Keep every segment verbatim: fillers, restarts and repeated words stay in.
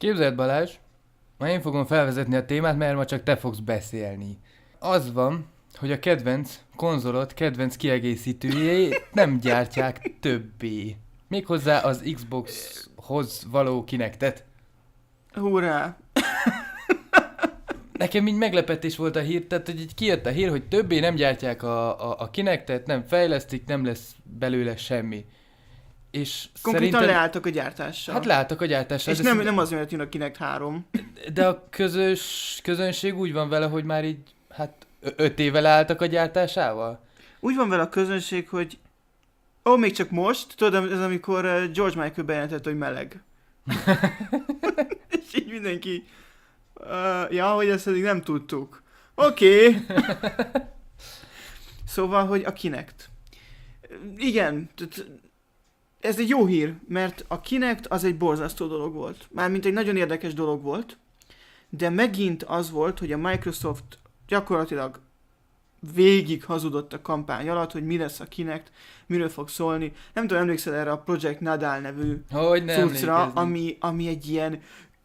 Képzeld, Balázs, ma én fogom felvezetni a témát, mert ma csak te fogsz beszélni. Az van, hogy a kedvenc konzolot, kedvenc kiegészítőjét nem gyártják többé. Méghozzá az Xboxhoz való Kinectet. Hurrá! Nekem így meglepetés volt a hír, tehát hogy így kijött a hír, hogy többé nem gyártják a, a, a Kinectet, nem fejlesztik, nem lesz belőle semmi. És Konkrétan szerintem... leálltak a gyártással. Hát leálltak a gyártással. És nem, nem azért, mert jön a Kinect három. De a közös közönség úgy van vele, hogy már így, hát ö- öt éve leálltak a gyártásával? Úgy van vele a közönség, hogy ó, még csak most, tudod, ez amikor George Michael bejelentett, hogy meleg. És így mindenki, uh, ja, hogy ezt eddig nem tudtuk. Oké. Okay. Szóval, hogy a Kinect. Igen, ez egy jó hír, mert a Kinect az egy borzasztó dolog volt. Mármint egy nagyon érdekes dolog volt, de megint az volt, hogy a Microsoft gyakorlatilag végig hazudott a kampány alatt, hogy mi lesz a Kinect, miről fog szólni. Nem tudom, emlékszel erre a Project Nadal nevű cuccra, ami, ami egy ilyen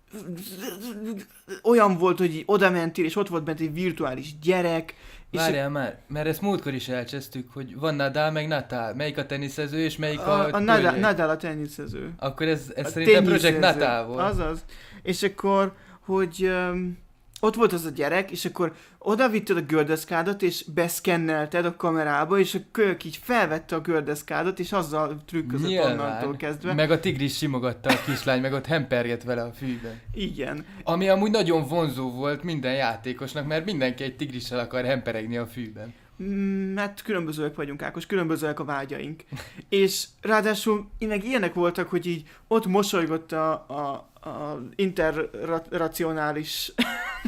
olyan volt, hogy oda mentél, és ott volt bent egy virtuális gyerek. Várjál a... már, mert ezt múltkor is elcsesztük, hogy van Nadal meg Natal. Melyik a teniszező, és melyik a... A, a Nadal, Nadal a teniszező. Akkor ez, ez szerintem Project Natal volt. Azaz. És akkor, hogy... Um, ott volt az a gyerek, és akkor oda vitted a gördeszkádat, és beszkennelted a kamerába, és a kölyök így felvette a gördeszkádat, és azzal trükközött Nyilván. Onnantól kezdve. Meg a tigris simogatta a kislány, meg ott hempergett vele a fűben. Igen. Ami amúgy nagyon vonzó volt minden játékosnak, mert mindenki egy tigrissel akar hemperegni a fűben. Mm, hát különbözőek vagyunk, Ákos, különbözőek a vágyaink. És ráadásul meg ilyenek voltak, hogy így ott mosolygott a, a, a interracionális...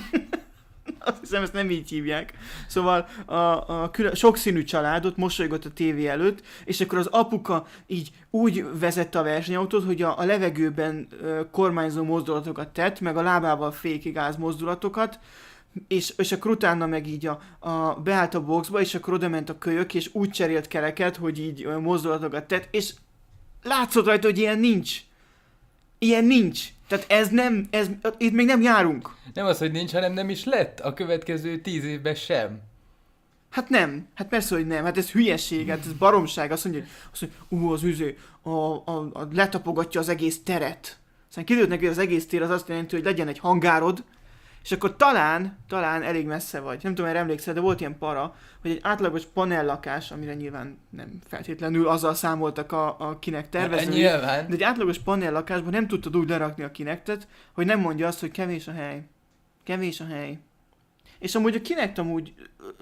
Azt hiszem, ezt nem így hívják. Szóval a, a külön, sokszínű családot mosolygott a tévé előtt, és akkor az apuka így úgy vezette a versenyautót, hogy a, a levegőben ö, kormányzó mozdulatokat tett, meg a lábával fékigáz mozdulatokat, és, és akkor utána meg így a, a, beállt a boxba, és akkor oda ment a kölyök, és úgy cserélt kereket, hogy így ö, mozdulatokat tett, és látszott rajta, hogy ilyen nincs. Ilyen nincs. Tehát ez nem, ez, itt még nem járunk. Nem az, hogy nincs, hanem nem is lett a következő tíz évben sem. Hát nem. Hát persze, hogy nem. Hát ez hülyeség, hát ez baromság. Azt mondja, hogy, azt mondja ú, az üző, a, a, a, letapogatja az egész teret. Aztán kiderült neki, hogy az egész tér az azt jelenti, hogy legyen egy hangárod, és akkor talán, talán elég messze vagy. Nem tudom, erre emlékszel, de volt ilyen para, hogy egy átlagos panellakás, amire nyilván nem feltétlenül azzal számoltak a, a Kinect tervezői, de egy átlagos panellakásban nem tudtad úgy lerakni a Kinectet, hogy nem mondja azt, hogy kevés a hely. Kevés a hely. És amúgy a Kinect amúgy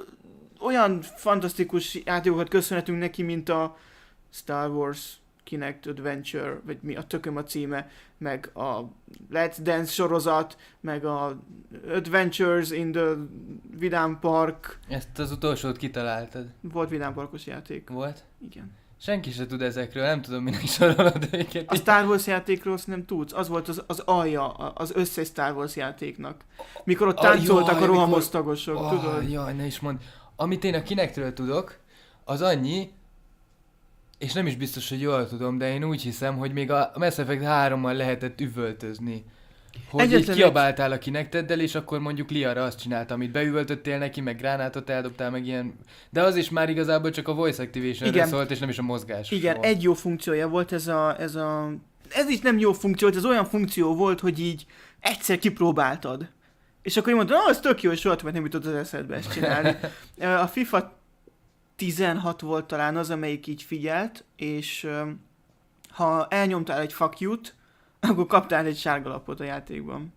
olyan fantasztikus játékokat köszönhetünk neki, mint a Star Wars Kinect Adventure, vagy mi a tököm a címe, meg a Let's Dance sorozat, meg a Adventures in the Vidám Park. Ezt az utolsót kitaláltad. Volt Vidám Parkos játék. Volt? Igen. Senki se tud ezekről, nem tudom, minek sorolod őket. A Star Wars játékról azt nem tudsz. Az volt az, az alja az összes Star Wars játéknak. Mikor ott táncoltak a, jaj, a rohamos tagosok, oh, tudod? Jaj, ne is mondd. Amit én a Kinectről tudok, az annyi, és nem is biztos, hogy jól tudom, de én úgy hiszem, hogy még a Mass Effect hárommal lehetett üvöltözni. Hogy egyetlen így kiabáltál a Kinecteddel, és akkor mondjuk Liara azt csinálta, amit beüvöltöttél neki, meg gránátot eldobtál, meg ilyen... De az is már igazából csak a voice activation-re szólt, és nem is a mozgás. Igen, volt. Egy jó funkciója volt ez a, ez a... Ez is nem jó funkció, ez olyan funkció volt, hogy így egyszer kipróbáltad. És akkor így mondtad, oh, ez tök jó, és soha többet nem jutott az eszedbe ezt csinálni. A FIFA tizenhat volt talán az, amelyik így figyelt, és ha elnyomtál egy fuck you-t, akkor kaptál egy sárga lapot a játékban.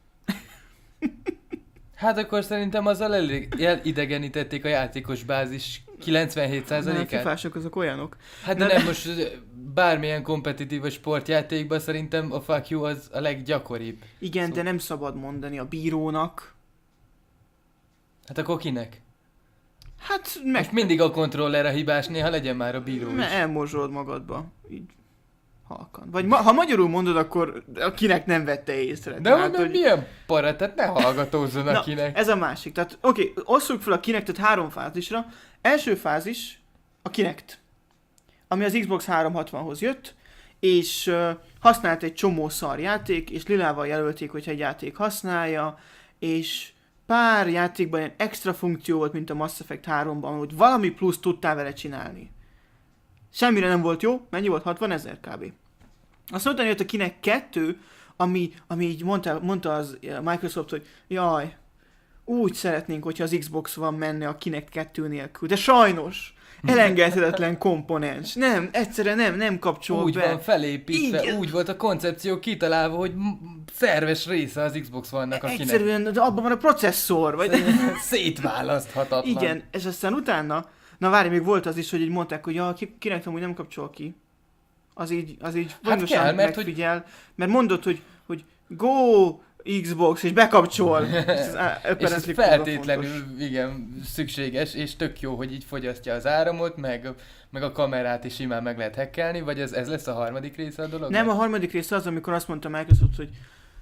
Hát akkor szerintem azzal elidegenítették a játékos bázis kilencvenhét százalékát. A fifások azok olyanok. Hát de, de nem, most bármilyen kompetitív sportjátékban szerintem a fuck you az a leggyakoribb. Igen, szóval... de nem szabad mondani a bírónak. Hát akkor kinek? Hát meg... Most mindig a kontroller a hibás, néha legyen már a bíró is. Elmorzsolod magadba. Így halkan. Vagy ma, ha magyarul mondod, akkor akinek nem vette észre. De tehát, hogy... milyen para, tehát ne hallgatózzon Na, akinek. Ez a másik. Tehát oké, okay, osszuk fel a Kinectet három fázisra. Első fázis a Kinect, ami az Xbox háromszázhatvanhoz jött, és uh, használt egy csomó szar játék, és lilával jelölték, hogyha egy játék használja, és pár játékban ilyen extra funkció volt, mint a Mass Effect háromban, hogy valami plusz tudtál vele csinálni. Semmire nem volt jó, mennyi volt? hatvanezer kb. Aztán utána jött a Kinect kettő, ami, ami így mondta, mondta az Microsoft, hogy jaj, úgy szeretnénk, hogyha az Xbox One menne a Kinect kettő nélkül, de sajnos elengedhetetlen komponens. Nem, egyszerűen nem, nem kapcsol úgy be. Úgy van felépítve, igen. Úgy volt a koncepció kitalálva, hogy m- szerves része az Xbox One-nak a Kinect. Egyszerűen, de abban van a processzor, vagy... Szétválaszthatatlan. Igen, és aztán utána, na várj, még volt az is, hogy így mondták, hogy ja, Kinect amúgy nem kapcsol ki. Az így, az így hát kell, mert megfigyel, hogy... mert mondod, hogy, hogy go Xbox, és bekapcsol. és ez, és ez feltétlenül igen, szükséges, és tök jó, hogy így fogyasztja az áramot, meg, meg a kamerát is simán meg lehet hackelni, vagy ez, ez lesz a harmadik része a dolog? Nem, a harmadik része az, amikor azt mondta Microsoft, hogy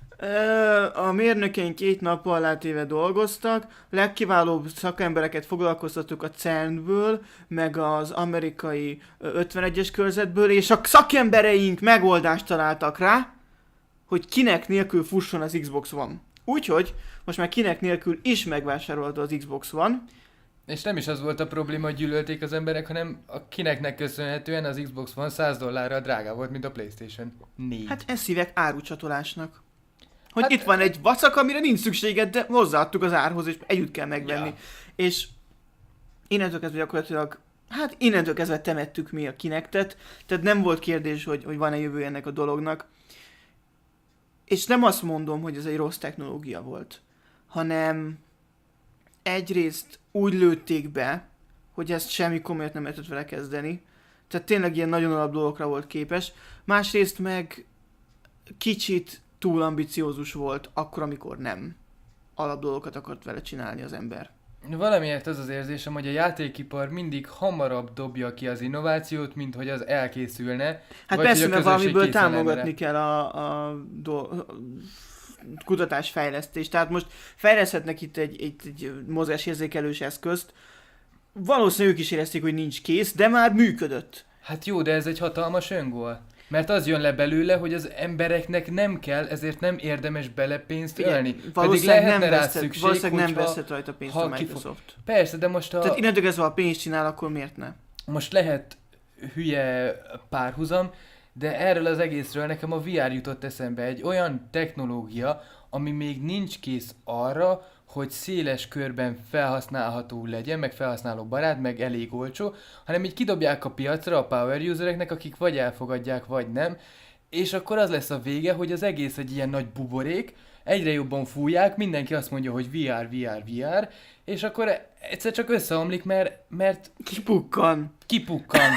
a mérnökeink két nappal alátéve dolgoztak, legkiválóbb szakembereket foglalkoztattuk a cernből, meg az amerikai ötvenegyes körzetből, és a szakembereink megoldást találtak rá, hogy Kinect nélkül fusson az Xbox One. Úgyhogy most már Kinect nélkül is megvásárolta az Xbox One. És nem is az volt a probléma, hogy gyűlölték az emberek, hanem a Kinectnek köszönhetően az Xbox One száz dollárral drágább volt, mint a PlayStation négy. Hát ezt hívják árucsatolásnak. Hogy hát, itt van egy vacak, amire nincs szükséged, de hozzáadtuk az árhoz, és együtt kell megvenni. Ja. És innentől kezdve gyakorlatilag, hát innentől kezdve temettük mi a Kinectet, tehát nem volt kérdés, hogy, hogy van-e jövő ennek a dolognak. És nem azt mondom, hogy ez egy rossz technológia volt, hanem egyrészt úgy lőtték be, hogy ezt semmi komolyat nem lehetett vele kezdeni. Tehát tényleg ilyen nagyon alap dolgokra volt képes. Másrészt meg kicsit túl ambiciózus volt akkor, amikor nem alap dolgokat akart vele csinálni az ember. Valamiért az az érzésem, hogy a játékipar mindig hamarabb dobja ki az innovációt, mint hogy az elkészülne. Hát persze, mert valamiből támogatni kell a, a, do, a kutatásfejlesztést. Tehát most fejleszthetnek itt egy, egy, egy mozgásérzékelős eszközt. Valószínűleg ők is érezték, hogy nincs kész, de már működött. Hát jó, de ez egy hatalmas öngól. Mert az jön le belőle, hogy az embereknek nem kell, ezért nem érdemes bele pénzt ölni. Pedig lehetne nem rá veszed, szükség, valószínűleg nem hogyha, veszed rajta pénzt a Microsoft. Kifog... Persze, de most a... Tehát innentől kezdve, ha pénzt csinál, akkor miért ne? Most lehet hülye párhuzam, de erről az egészről nekem a vé er jutott eszembe. Egy olyan technológia, ami még nincs kész arra, hogy széles körben felhasználható legyen, meg felhasználó barát, meg elég olcsó, hanem így kidobják a piacra a power usereknek, akik vagy elfogadják, vagy nem, és akkor az lesz a vége, hogy az egész egy ilyen nagy buborék, egyre jobban fújják, mindenki azt mondja, hogy vé er, vé er, vé er, és akkor egyszer csak összeomlik, mert... mert kipukkan. Kipukkan.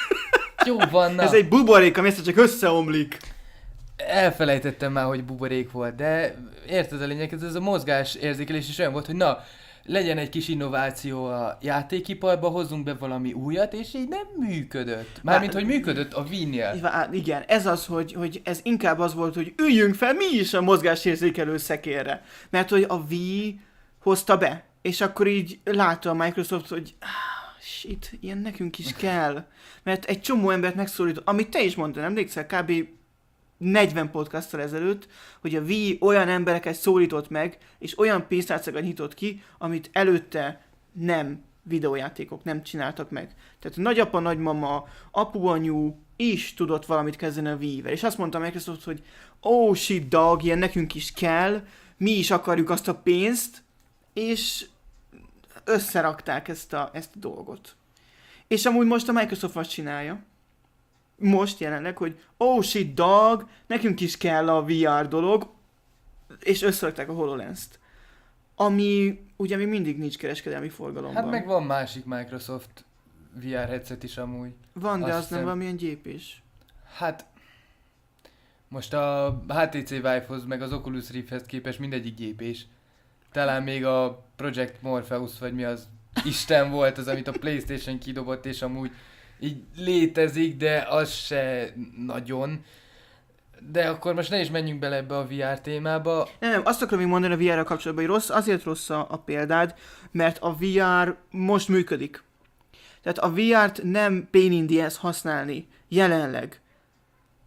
Jó van, na. Ez egy buborék, ami egyszer csak összeomlik. Elfelejtettem már, hogy buborék volt, de érted a lényeg, ez a mozgás érzékelés is olyan volt, hogy na, legyen egy kis innováció a játékiparba, hozzunk be valami újat, és így nem működött. Mármint, hogy működött a Wii-nél. Igen, ez az, hogy, hogy ez inkább az volt, hogy üljünk fel mi is a mozgásérzékelő szekérre. Mert hogy a Wii hozta be, és akkor így látta a Microsoft, hogy ah, shit, ilyen nekünk is kell. Mert egy csomó embert megszólított, amit te is mondtad, emlékszel, kb. negyven podcasttal ezelőtt, hogy a Wii olyan embereket szólított meg, és olyan pénztárcakat nyitott ki, amit előtte nem videójátékok nem csináltak meg. Tehát a nagyapa, nagymama, apu, anyu is tudott valamit kezdeni a Wii-vel. És azt mondta Microsoft, hogy oh shit dog, ilyen nekünk is kell, mi is akarjuk azt a pénzt, és összerakták ezt a, ezt a dolgot. És amúgy most a Microsoft azt csinálja, most jelenleg, hogy oh shit dog, nekünk is kell a vé er dolog, és összerakták a HoloLens-t. Ami ugye még mindig nincs kereskedelmi forgalomban. Hát meg van másik Microsoft vé er headset is amúgy. Van, de azt az hiszem... nem valamilyen gyépés. Hát most a há té cé Vive-hoz meg az Oculus Rifthez képest mindegyik gyépés. Talán még a Project Morpheus, vagy mi az Isten volt az, amit a PlayStation kidobott, és amúgy így létezik, de az se nagyon. De akkor most ne is menjünk bele ebbe a vé er témába. Nem, nem, azt akarom még mondani a vé er-rel kapcsolatban, hogy rossz, azért rossz a, a példád, mert a vé er most működik. Tehát a vé er-t nem pain in the ass használni jelenleg.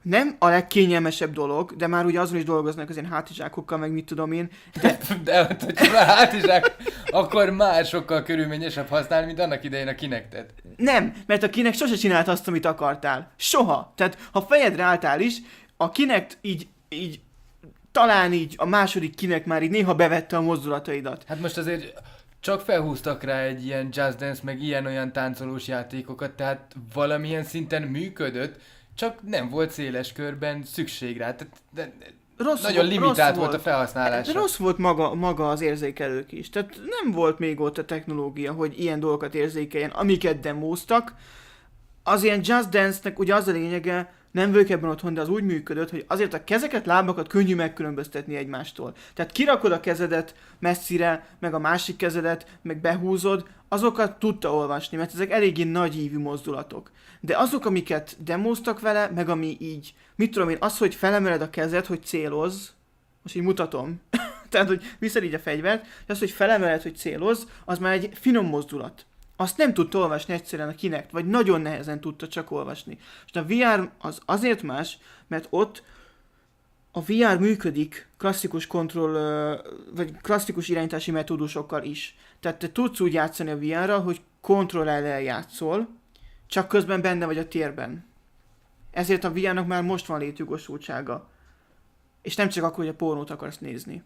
nem a legkényelmesebb dolog, de már ugye azon is dolgoznak az ilyen hátizsákokkal, meg mit tudom én. De, de hogyha már hátizsák, akkor már sokkal körülményesebb használni, mint annak idején a Kinectet. Nem, mert a Kinect sose csinált azt, amit akartál. Soha. Tehát ha fejedre álltál is, a Kinect így, így talán így a második Kinect már így néha bevette a mozdulataidat. Hát most azért csak felhúztak rá egy ilyen Just Dance, meg ilyen-olyan táncolós játékokat, tehát valamilyen szinten működött, csak nem volt széles körben szükség rá. Tehát, de, Rossz nagyon volt, limitált rossz volt a felhasználása. De rossz volt maga, maga az érzékelők is. Tehát nem volt még ott a technológia, hogy ilyen dolgokat érzékeljen, amiket demóztak. Az ilyen Just Dance-nek ugye az a lényege, nem vagyok ebben otthon, de az úgy működött, hogy azért a kezeket, lábakat könnyű megkülönböztetni egymástól. Tehát kirakod a kezedet messzire, meg a másik kezedet, meg behúzod, azokat tudta olvasni, mert ezek eléggé nagy ívű mozdulatok. De azok, amiket demóztak vele, meg ami így, mit tudom én, az, hogy felemeled a kezed, hogy célozz, most így mutatom, tehát, hogy viszed így a fegyvert, és az, hogy felemeled, hogy célozz, az már egy finom mozdulat. Azt nem tudta olvasni egyszerűen a Kinect, vagy nagyon nehezen tudta csak olvasni. És a vé er az azért más, mert ott a vé er működik klasszikus kontroll, vagy klasszikus irányítási metódusokkal is. Tehát te tudsz úgy játszani a vé er-rel, hogy kontrollellel játszol, csak közben benne vagy a térben. Ezért a vé er-nak már most van létjogosultsága. És nem csak akkor, hogy a pornót akarsz nézni.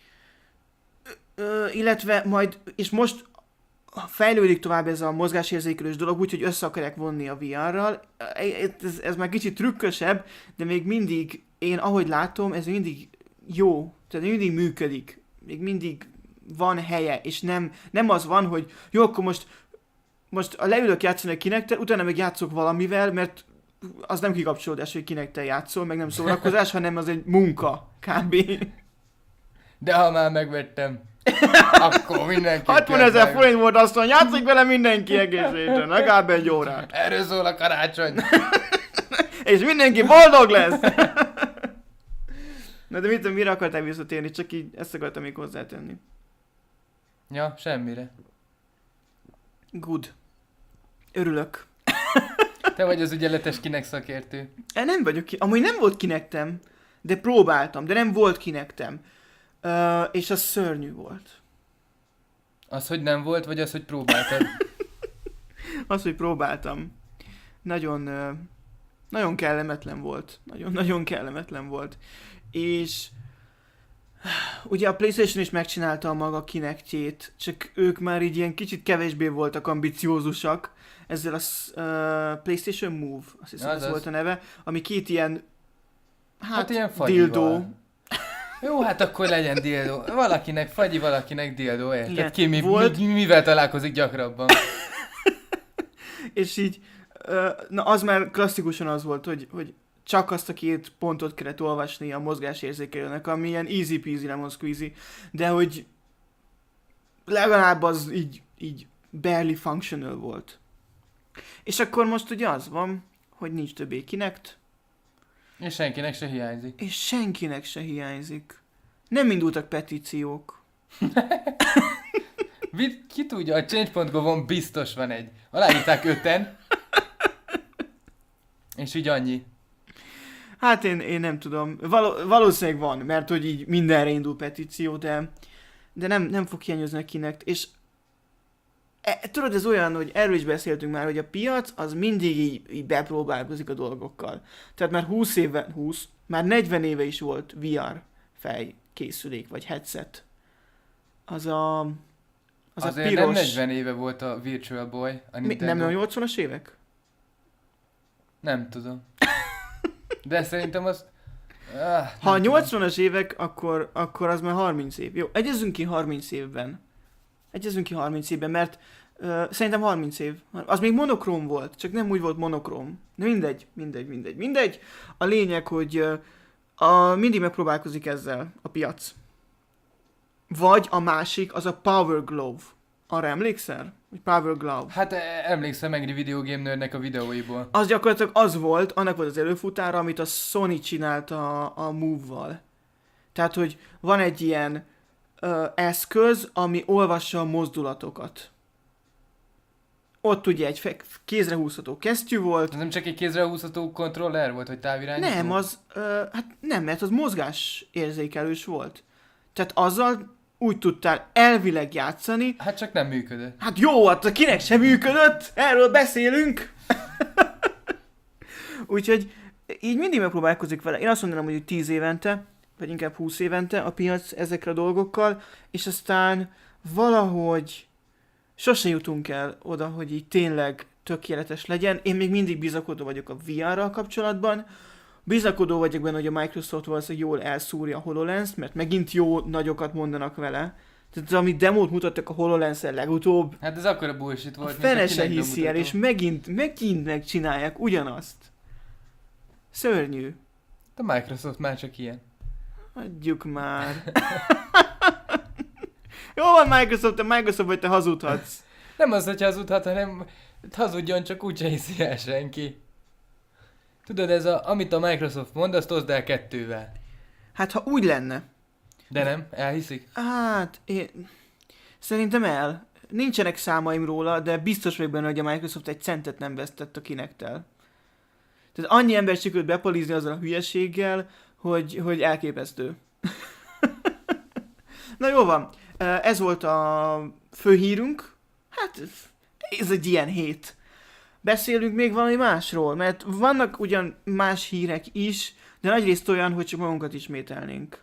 Ö, illetve majd, és most fejlődik tovább ez a mozgásérzékelős dolog, úgyhogy össze akarják vonni a vé er-ral. Ez, ez már kicsit trükkösebb, de még mindig, én ahogy látom, ez mindig jó, tehát mindig működik. Még mindig van helye, és nem, nem az van, hogy jó, akkor most, most a leülök játszani a Kinect-tel, utána meg játszok valamivel, mert az nem kikapcsolódás, hogy Kinect-tel játszol, meg nem szórakozás, hanem az egy munka, kb. De ha már megvettem, akkor mindenki... hatvanezer forint volt, azt mondja, játszik vele mindenki egész héten, legalább egy órát. Erről szól a karácsony. És mindenki boldog lesz. Na de mit, mire akartál visszatérni? Csak így ezt akartam még hozzátenni. Ja, semmire. Good. Örülök. Te vagy az ügyeletes Kinect szakértő. E, nem vagyok ki. Amúgy nem volt Kinectem, de próbáltam, de nem volt Kinectem. Uh, és az szörnyű volt. Az, hogy nem volt, vagy az, hogy próbáltad? Az, hogy próbáltam. Nagyon, uh, nagyon kellemetlen volt. Nagyon-nagyon kellemetlen volt. És ugye a PlayStation is megcsinálta a maga Kinectjét, csak ők már így ilyen kicsit kevésbé voltak ambiciózusak ezzel a uh, PlayStation Move, azt hiszem ez volt a neve, ami két ilyen hát, hát ilyen dildó. Jó, hát akkor legyen dildó. Valakinek fagyi, valakinek dildó, érted? Ki mi, volt... mi, mivel találkozik gyakrabban? És így, uh, na az már klasszikusan az volt, hogy, hogy csak azt a két pontot kellett olvasni a mozgásérzékelőnek, ami ilyen easy peasy lemon squeezy, de hogy legalább az így, így barely functional volt. És akkor most ugye az van, hogy nincs többé Kinect. És senkinek se hiányzik. És senkinek se hiányzik. Nem indultak petíciók. Ki tudja, a change pont gov-on biztos van egy. Aláírták öten. És így annyi. Hát én, én nem tudom. Való, valószínűleg van, mert hogy így mindenre indul petíció, de, de nem, nem fog hiányozni a Kinect. És e, tudod, ez olyan, hogy erről is beszéltünk már, hogy a piac az mindig így, így bepróbálkozik a dolgokkal. Tehát már húsz éve, húsz, már negyven éve is volt vé er fejkészülék, vagy headset. Az a, az Azért a piros... nem negyven éve volt a Virtual Boy, a Mi, Nintendo. nem a nyolcvanas évek? Nem tudom. De szerintem az... Ah, ha a nyolcvanas évek, akkor, akkor az már harminc év. Jó, egyezzünk ki harminc évben. Egyezzünk ki harminc évben, mert uh, szerintem harminc év. Az még monokróm volt, csak nem úgy volt monokróm. De mindegy, mindegy, mindegy, mindegy. A lényeg, hogy uh, a, mindig megpróbálkozik ezzel a piac. Vagy a másik, az a Power Glove. Arra emlékszel? Hogy Power Glove. Hát emlékszem Angry Video Game Nerdnek a videóiból. Az gyakorlatilag az volt, annak volt az előfutára, amit a Sony csinált a, a Move-val. Tehát, hogy van egy ilyen ö, eszköz, ami olvassa a mozdulatokat. ott ugye egy fe- kézre húzható kesztyű volt. Ez nem csak egy kézre húzható kontroller volt, hogy távirányító? Nem, az, ö, hát nem, mert az mozgás érzékelős volt. Tehát azzal úgy tudtál elvileg játszani. Hát csak nem működött. Hát jó, hát kinek sem működött, erről beszélünk. Úgyhogy így mindig megpróbálkozik vele. Én azt mondanám, hogy tíz évente, vagy inkább húsz évente a piac ezekre a dolgokkal, és aztán valahogy sose jutunk el oda, hogy így tényleg tökéletes legyen. Én még mindig bizakodó vagyok a vé er-ral kapcsolatban. Bizakodó vagyok benne, hogy a Microsoft valószínűleg jól elszúrja a HoloLens-t, mert megint jó nagyokat mondanak vele. Tehát amit demót mutattak a HoloLens-el legutóbb, Hát ez akkora bullshit volt, a fene mint se Kinect hiszi el, bemutató. és megint, megint megcsinálják ugyanazt. Szörnyű. A Microsoft már csak ilyen. Adjuk már. Jó van Microsoft, te Microsoft vagy te hazudhatsz. Nem az, hogy hazudhat, hanem hazudjon, csak úgyse hiszi el senki. Tudod, ez a, amit a Microsoft mond, azt oszd el kettővel. Hát ha úgy lenne. De nem, elhiszik. Hát, én... Szerintem el. Nincsenek számaim róla, de biztos vagyok benne, hogy a Microsoft egy centet nem vesztett a Kinect-tel. Tehát annyi ember sikerült bepalizni azzal a hülyeséggel, hogy, hogy elképesztő. Na jó van, ez volt a főhírünk. Hát, ez egy ilyen hét. Beszélünk még valami másról, mert vannak ugyan más hírek is, de nagyrészt olyan, hogy csak magunkat ismételnénk.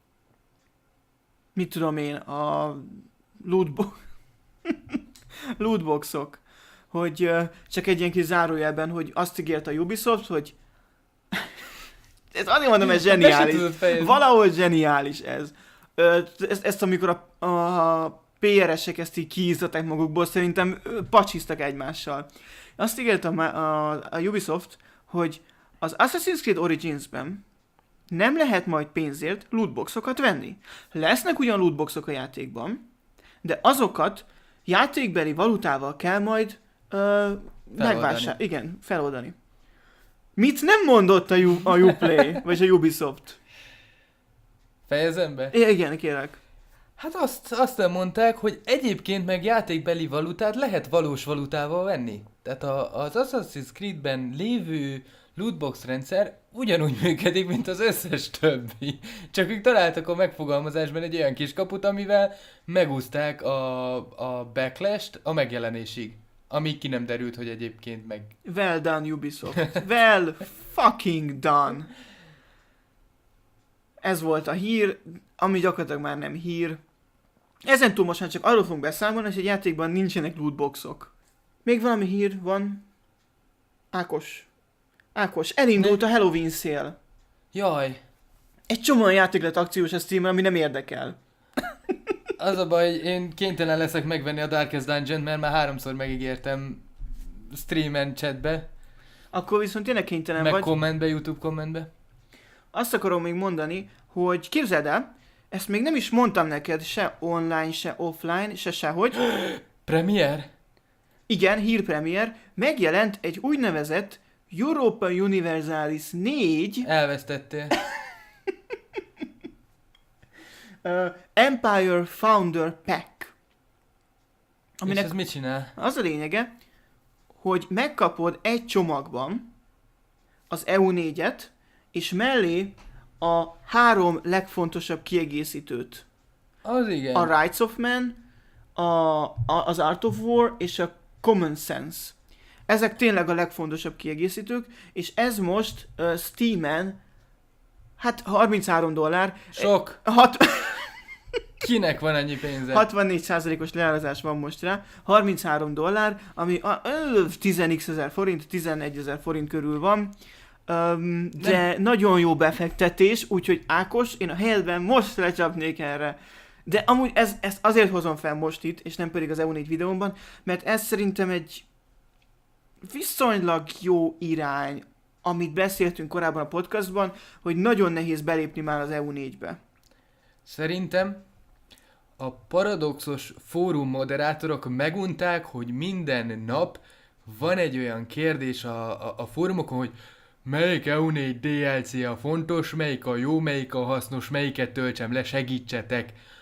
Mit tudom én, a lootbo- lootboxok, hogy uh, csak egy ilyen kis zárójelben, hogy azt ígért a Ubisoft, hogy ez azért mondom, ez zseniális. Valahol zseniális ez. Ö, ezt, ezt amikor a, a pé er esek ezt így kiíztatták magukból, szerintem ö, pacsiztak egymással. Azt ígért a, a, a Ubisoft, hogy az Assassin's Creed Origins-ben nem lehet majd pénzért lootboxokat venni. Lesznek ugyan lootboxok a játékban, de azokat játékbeli valutával kell majd ö, megvásárolni. Igen, feloldani. Mit nem mondott a, U- a Uplay, vagy a Ubisoft? Fejezem be? I- igen, kérlek. Hát azt, azt nem mondták, hogy egyébként meg játékbeli valutát lehet valós valutával venni. Tehát a, az Assassin's Creed-ben lévő lootbox rendszer ugyanúgy működik, mint az összes többi. Csak ők találtak a megfogalmazásban egy olyan kis kaput, amivel megúzták a, a backlash-t a megjelenésig. Amíg ki nem derült, hogy egyébként meg... Well done, Ubisoft. Well fucking done. Ez volt a hír, ami gyakorlatilag már nem hír. Ezen túl most már csak arról fogunk beszámolni, hogy egy játékban nincsenek lootboxok. Még valami hír van? Ákos. Ákos, elindult a Halloween szél. Jaj, Egy csomó olyan játék lett akciós a Steam-en, ami nem érdekel. az a baj, én kénytelen leszek megvenni a Darkest Dungeon, mert már háromszor megígértem streamen, chatbe, Akkor viszont tényleg kénytelen meg vagy. kommentbe, YouTube kommentbe. Azt akarom még mondani, hogy képzeld el, ezt még nem is mondtam neked, se online, se offline, se sehogy. Premier? Igen, hírpremier, megjelent egy úgynevezett Europa Universalis négy Elvesztettél. uh, Empire Founder Pack. És ez mit csinál? Az a lényege, hogy megkapod egy csomagban az E U négyet, és mellé a három legfontosabb kiegészítőt. Az igen. A Rights of Man, a, a, az Art of War és a Common Sense. Ezek tényleg a legfontosabb kiegészítők, és ez most uh, Steamen, hát harminchárom dollár. Sok. Hat, Kinek van ennyi pénze? hatvannégy százalékos leárazás van most rá, harminchárom dollár, ami a, ö, tíz x ezer forint, tizenegy ezer forint körül van. Um, de Nem. nagyon jó befektetés, úgyhogy Ákos, én a helyedben most lecsapnék erre. De amúgy ez, ezt azért hozom fel most itt, és nem pedig az E U négy videómban, mert ez szerintem egy viszonylag jó irány, amit beszéltünk korábban a podcastban, hogy nagyon nehéz belépni már az E U négybe. Szerintem a paradoxos fórum moderátorok megunták, hogy minden nap van egy olyan kérdés a, a, a fórumokon, hogy melyik E U négy dé el cé a fontos, melyik a jó, melyik a hasznos, melyiket töltsem le, segítsetek.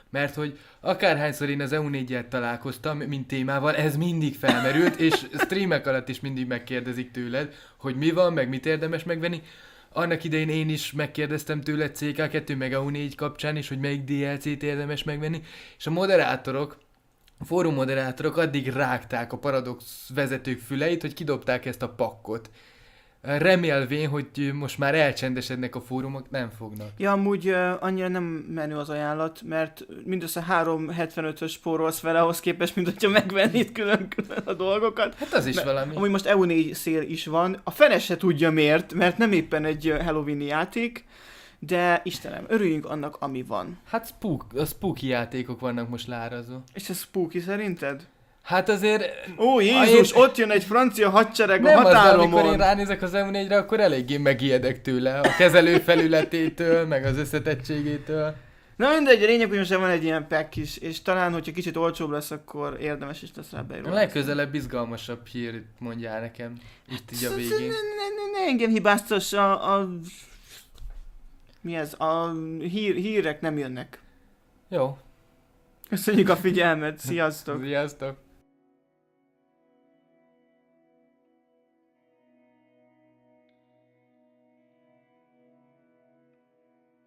Mert hogy akárhányszor én az E U négyel találkoztam, mint témával, ez mindig felmerült, és streamek alatt is mindig megkérdezik tőled, hogy mi van, meg mit érdemes megvenni. Annak idején én is megkérdeztem tőled C K kettő meg E U négy kapcsán is, hogy melyik D L C-t érdemes megvenni, és a moderátorok, a fórum moderátorok addig rágták a Paradox vezetők füleit, hogy kidobták ezt a pakkot. Remélvén, hogy most már elcsendesednek a fórumok, nem fognak. Ja, amúgy uh, annyira nem menő az ajánlat, mert mindössze három hetvenötös spórolsz vele ahhoz képest, mint hogyha megvennéd külön-külön a dolgokat. Hát az is mert, valami. Amúgy most E U négy szél is van, a fene se tudja miért, mert nem éppen egy Halloween játék, de Istenem, örüljünk annak, ami van. Hát spook, a spooky játékok vannak most leárazó. És ez spooky szerinted? Hát azért... Ó, Jézus, én... ott jön egy francia hadsereg nem a határomon. Nem az, amikor én ránézek az E U négyre, akkor eléggé megijedek tőle. A kezelő felületétől, meg az összetettségétől. Na mindegy, a lényeg, hogy most van egy ilyen pack is, és talán, hogyha kicsit olcsóbb lesz, akkor érdemes is lesz rá beírni. A legközelebb izgalmasabb hírt mondjál nekem, itt így a végén. Ne, ne, ne engem hibáztass, a, a... Mi ez? A hír, hírek nem jönnek. Jó. Köszönjük a figyelmet, sziasztok! Sziasztok!